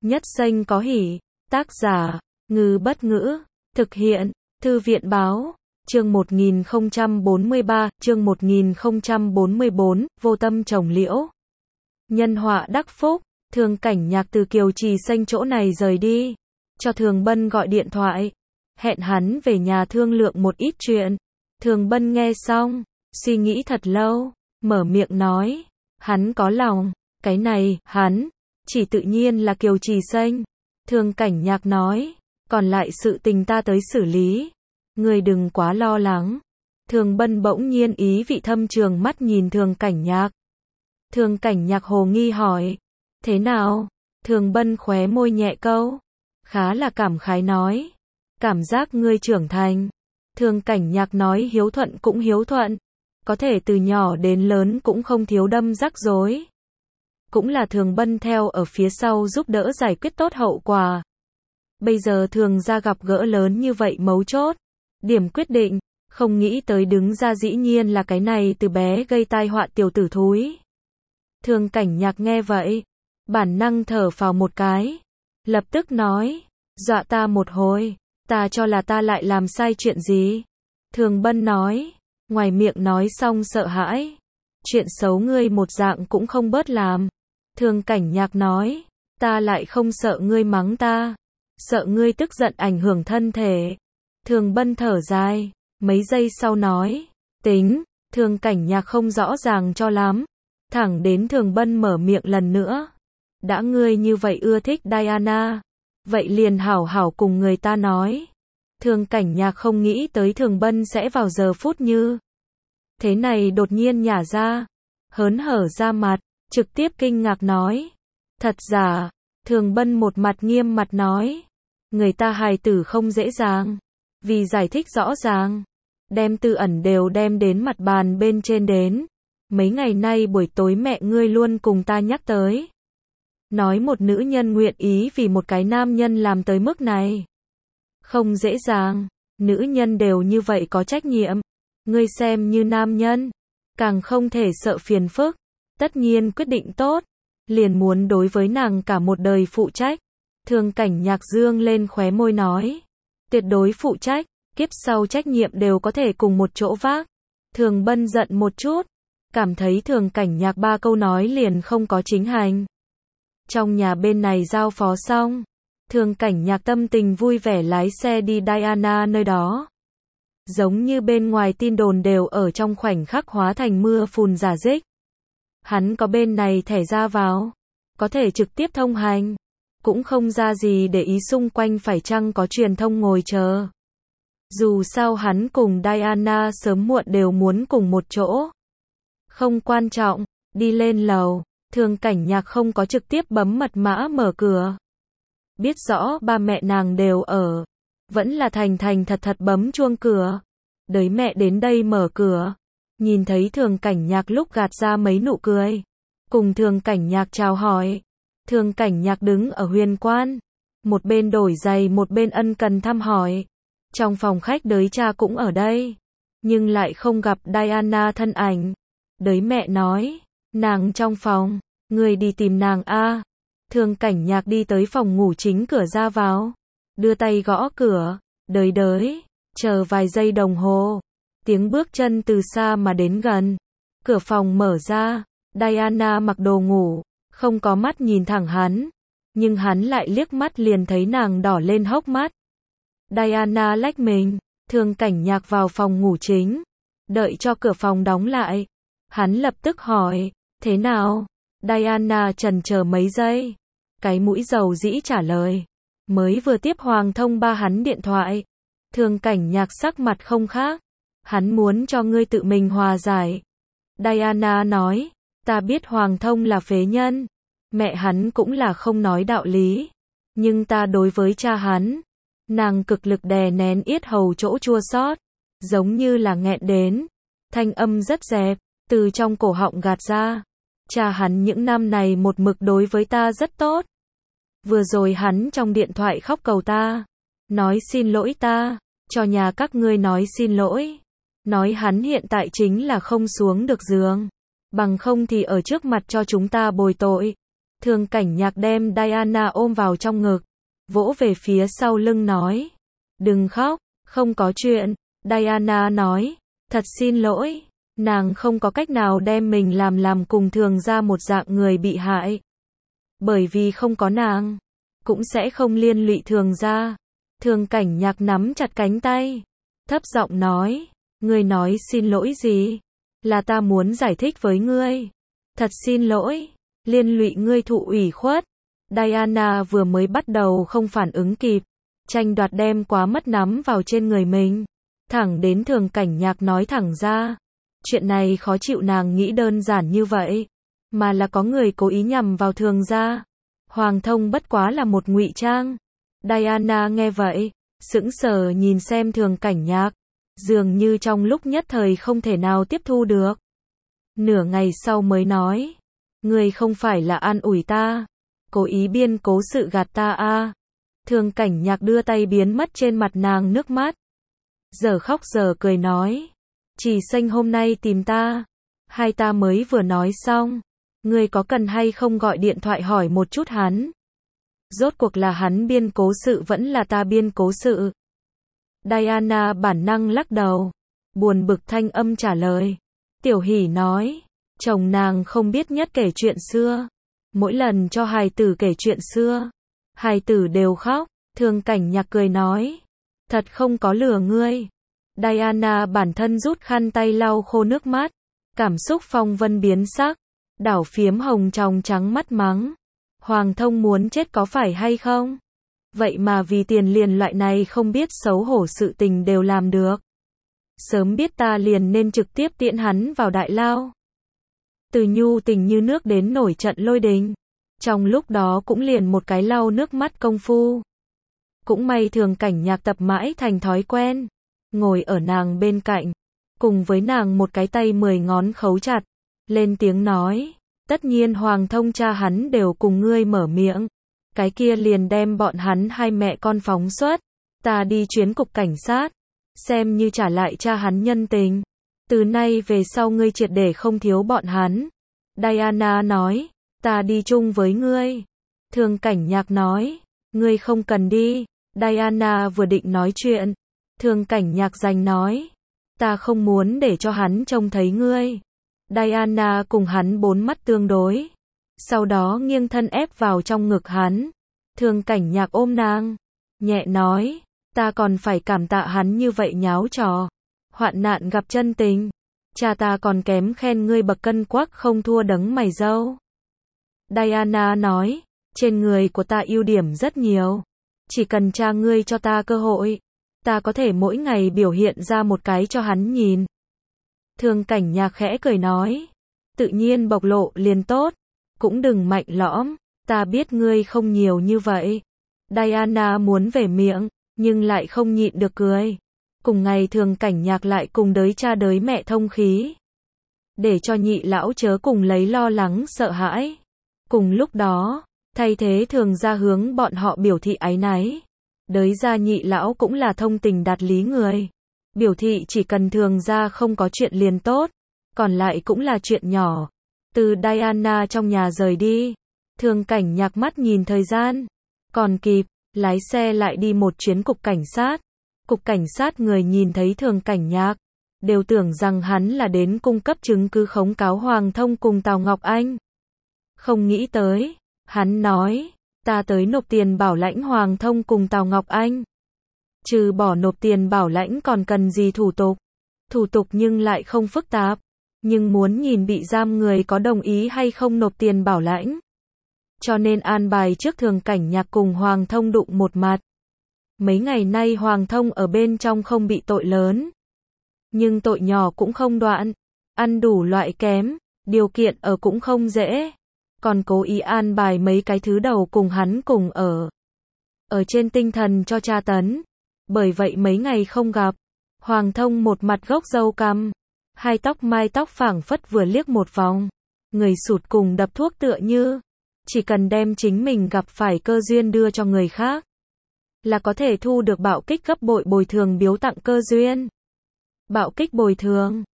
Nhất Xanh có hỉ. Tác giả, Ngư Bất Ngữ. Thực hiện, Thư viện Báo. Chương 1043, chương 1044, Vô Tâm Trồng Liễu. Nhân họa đắc phúc, Thường Cảnh Nhạc từ Kiều Trì Xanh chỗ này rời đi. Cho Thường Bân gọi điện thoại. Hẹn hắn về nhà thương lượng một ít chuyện. Thường Bân nghe xong, suy nghĩ thật lâu, mở miệng nói. Hắn có lòng, cái này, hắn, chỉ tự nhiên là Kiều Trì Xanh. Thường Cảnh Nhạc nói, còn lại sự tình ta tới xử lý. Ngươi đừng quá lo lắng. Thường Bân bỗng nhiên ý vị thâm trường mắt nhìn Thường Cảnh Nhạc. Thường Cảnh Nhạc hồ nghi hỏi, thế nào? Thường Bân khóe môi nhẹ câu, khá là cảm khái nói, cảm giác ngươi trưởng thành. Thường Cảnh Nhạc nói hiếu thuận cũng hiếu thuận, có thể từ nhỏ đến lớn cũng không thiếu đâm rắc rối. Cũng là Thường Bân theo ở phía sau giúp đỡ giải quyết tốt hậu quả. Bây giờ Thường gia gặp gỡ lớn như vậy mấu chốt, điểm quyết định, không nghĩ tới đứng ra dĩ nhiên là cái này từ bé gây tai họa tiểu tử thúi. Thường Cảnh Nhạc nghe vậy, bản năng thở phào một cái, lập tức nói, dọa ta một hồi, ta cho là ta lại làm sai chuyện gì. Thường Bân nói, ngoài miệng nói xong sợ hãi, chuyện xấu ngươi một dạng cũng không bớt làm. Thường Cảnh Nhạc nói, ta lại không sợ ngươi mắng ta, sợ ngươi tức giận ảnh hưởng thân thể. Thường Bân thở dài, mấy giây sau nói, tính. Thường Cảnh Nhạc không rõ ràng cho lắm, thẳng đến Thường Bân mở miệng lần nữa. Đã ngươi như vậy ưa thích Diana, vậy liền hảo hảo cùng người ta nói. Thường Cảnh Nhạc không nghĩ tới Thường Bân sẽ vào giờ phút như thế này đột nhiên nhả ra, hớn hở ra mặt, trực tiếp kinh ngạc nói, thật giả? Thường Bân một mặt nghiêm mặt nói, người ta hài tử không dễ dàng, vì giải thích rõ ràng, đem tư ẩn đều đem đến mặt bàn bên trên đến. Mấy ngày nay buổi tối mẹ ngươi luôn cùng ta nhắc tới, nói một nữ nhân nguyện ý vì một cái nam nhân làm tới mức này, không dễ dàng. Nữ nhân đều như vậy có trách nhiệm, ngươi xem như nam nhân, càng không thể sợ phiền phức. Tất nhiên quyết định tốt, liền muốn đối với nàng cả một đời phụ trách. Thường Cảnh Nhạc dương lên khóe môi nói, tuyệt đối phụ trách, kiếp sau trách nhiệm đều có thể cùng một chỗ vác. Thường Bân giận một chút, cảm thấy Thường Cảnh Nhạc ba câu nói liền không có chính hành. Trong nhà bên này giao phó xong, Thường Cảnh Nhạc tâm tình vui vẻ lái xe đi Diana nơi đó. Giống như bên ngoài tin đồn đều ở trong khoảnh khắc hóa thành mưa phùn rả rích. Hắn có bên này thẻ ra vào, có thể trực tiếp thông hành, cũng không ra gì để ý xung quanh phải chăng có truyền thông ngồi chờ. Dù sao hắn cùng Diana sớm muộn đều muốn cùng một chỗ. Không quan trọng, đi lên lầu, Thường Cảnh Nhạc không có trực tiếp bấm mật mã mở cửa. Biết rõ ba mẹ nàng đều ở, vẫn là thành thành thật thật bấm chuông cửa. Đợi mẹ đến đây mở cửa, nhìn thấy Thường Cảnh Nhạc lúc gạt ra mấy nụ cười, cùng Thường Cảnh Nhạc chào hỏi. Thường Cảnh Nhạc đứng ở huyền quan, một bên đổi giày một bên ân cần thăm hỏi. Trong phòng khách đới cha cũng ở đây, nhưng lại không gặp Diana thân ảnh. Đới mẹ nói, nàng trong phòng, người đi tìm nàng a. Thường Cảnh Nhạc đi tới phòng ngủ chính cửa ra vào, đưa tay gõ cửa, đới, chờ vài giây đồng hồ. Tiếng bước chân từ xa mà đến gần, cửa phòng mở ra, Diana mặc đồ ngủ, không có mắt nhìn thẳng hắn, nhưng hắn lại liếc mắt liền thấy nàng đỏ lên hốc mắt. Diana lách mình, Thường Cảnh Nhạc vào phòng ngủ chính, đợi cho cửa phòng đóng lại. Hắn lập tức hỏi, thế nào? Diana chần chờ mấy giây, cái mũi dầu dĩ trả lời, mới vừa tiếp Hoàng Thông ba hắn điện thoại. Thường Cảnh Nhạc sắc mặt không khác, hắn muốn cho ngươi tự mình hòa giải. Diana nói, ta biết Hoàng Thông là phế nhân, mẹ hắn cũng là không nói đạo lý, nhưng ta đối với cha hắn, nàng cực lực đè nén yết hầu chỗ chua xót, giống như là nghẹn đến, thanh âm rất dẹp, từ trong cổ họng gạt ra. Cha hắn những năm này một mực đối với ta rất tốt. Vừa rồi hắn trong điện thoại khóc cầu ta, nói xin lỗi ta, cho nhà các ngươi nói xin lỗi, nói hắn hiện tại chính là không xuống được giường, bằng không thì ở trước mặt cho chúng ta bồi tội. Thường Cảnh Nhạc đem Diana ôm vào trong ngực, vỗ về phía sau lưng nói, đừng khóc, không có chuyện. Diana nói, thật xin lỗi, nàng không có cách nào đem mình làm cùng Thường gia một dạng người bị hại. Bởi vì không có nàng, cũng sẽ không liên lụy Thường gia. Thường Cảnh Nhạc nắm chặt cánh tay, thấp giọng nói, ngươi nói xin lỗi gì? Là ta muốn giải thích với ngươi. Thật xin lỗi, liên lụy ngươi thụ ủy khuất. Diana vừa mới bắt đầu không phản ứng kịp, tranh đoạt đem quá mất nắm vào trên người mình. Thẳng đến Thường Cảnh Nhạc nói thẳng ra. Chuyện này khó chịu, nàng nghĩ đơn giản như vậy, mà là có người cố ý nhằm vào Thường gia. Hoàng Thông bất quá là một ngụy trang. Diana nghe vậy, sững sờ nhìn xem Thường Cảnh Nhạc, dường như trong lúc nhất thời không thể nào tiếp thu được. Nửa ngày sau mới nói, ngươi không phải là an ủi ta, cố ý biên cố sự gạt ta à? Thường Cảnh Nhạc đưa tay biến mất trên mặt nàng nước mắt, giờ khóc giờ cười nói, Chỉ Xanh hôm nay tìm ta, hai ta mới vừa nói xong, ngươi có cần hay không gọi điện thoại hỏi một chút hắn? Rốt cuộc là hắn biên cố sự vẫn là ta biên cố sự? Diana bản năng lắc đầu, buồn bực thanh âm trả lời. Tiểu Hỷ nói, chồng nàng không biết nhất kể chuyện xưa, mỗi lần cho hài tử kể chuyện xưa, hài tử đều khóc. Thường Cảnh Nhạc cười nói, thật không có lừa ngươi. Diana bản thân rút khăn tay lau khô nước mắt, cảm xúc phong vân biến sắc, đảo phiếm hồng trong trắng mắt mắng, Hoàng Thông muốn chết có phải hay không? Vậy mà vì tiền liền loại này không biết xấu hổ sự tình đều làm được. Sớm biết ta liền nên trực tiếp tiễn hắn vào đại lao. Từ nhu tình như nước đến nổi trận lôi đình. Trong lúc đó cũng liền một cái lau nước mắt công phu. Cũng may Thường Cảnh Nhạc tập mãi thành thói quen. Ngồi ở nàng bên cạnh, cùng với nàng một cái tay 10 ngón khấu chặt, lên tiếng nói, tất nhiên Hoàng Thông cha hắn đều cùng ngươi mở miệng, cái kia liền đem bọn hắn hai mẹ con phóng xuất, ta đi chuyến cục cảnh sát, xem như trả lại cha hắn nhân tình, từ nay về sau ngươi triệt để không thiếu bọn hắn. Diana nói, ta đi chung với ngươi. Thường Cảnh Nhạc nói, ngươi không cần đi. Diana vừa định nói chuyện, Thường Cảnh Nhạc giành nói, ta không muốn để cho hắn trông thấy ngươi. Diana cùng hắn bốn mắt tương đối, sau đó nghiêng thân ép vào trong ngực hắn. Thường Cảnh Nhạc ôm nàng, nhẹ nói, ta còn phải cảm tạ hắn như vậy nháo trò. Hoạn nạn gặp chân tình, cha ta còn kém khen ngươi bậc cân quắc không thua đấng mày râu. Diana nói, trên người của ta ưu điểm rất nhiều, chỉ cần cha ngươi cho ta cơ hội, ta có thể mỗi ngày biểu hiện ra một cái cho hắn nhìn. Thường Cảnh Nhạc khẽ cười nói, tự nhiên bộc lộ liền tốt, cũng đừng mạnh lõm, ta biết ngươi không nhiều như vậy. Diana muốn về miệng, nhưng lại không nhịn được cười. Cùng ngày Thường Cảnh Nhạc lại cùng đới cha đới mẹ thông khí, để cho nhị lão chớ cùng lấy lo lắng sợ hãi. Cùng lúc đó, thay thế Thường gia hướng bọn họ biểu thị áy náy. Đới gia nhị lão cũng là thông tình đạt lý người, biểu thị chỉ cần Thường gia không có chuyện liền tốt, còn lại cũng là chuyện nhỏ. Từ Diana trong nhà rời đi, Thường Cảnh Nhạc mắt nhìn thời gian, còn kịp, lái xe lại đi một chuyến cục cảnh sát. Cục cảnh sát người nhìn thấy Thường Cảnh Nhạc, đều tưởng rằng hắn là đến cung cấp chứng cứ khống cáo Hoàng Thông cùng Tào Ngọc Anh. Không nghĩ tới, hắn nói, ta tới nộp tiền bảo lãnh Hoàng Thông cùng Tào Ngọc Anh. Trừ bỏ nộp tiền bảo lãnh còn cần gì thủ tục? Thủ tục nhưng lại không phức tạp, nhưng muốn nhìn bị giam người có đồng ý hay không nộp tiền bảo lãnh. Cho nên an bài trước Thường Cảnh Nhạc cùng Hoàng Thông đụng một mặt. Mấy ngày nay Hoàng Thông ở bên trong không bị tội lớn, nhưng tội nhỏ cũng không đoạn, ăn đủ loại kém, điều kiện ở cũng không dễ, còn cố ý an bài mấy cái thứ đầu cùng hắn cùng ở trên tinh thần cho tra tấn. Bởi vậy mấy ngày không gặp, Hoàng Thông một mặt gốc râu cằm, hai tóc mai tóc phảng phất vừa liếc một vòng, người sụt cùng đập thuốc tựa như, chỉ cần đem chính mình gặp phải cơ duyên đưa cho người khác, là có thể thu được bạo kích gấp bội bồi thường biếu tặng cơ duyên. Bạo kích bồi thường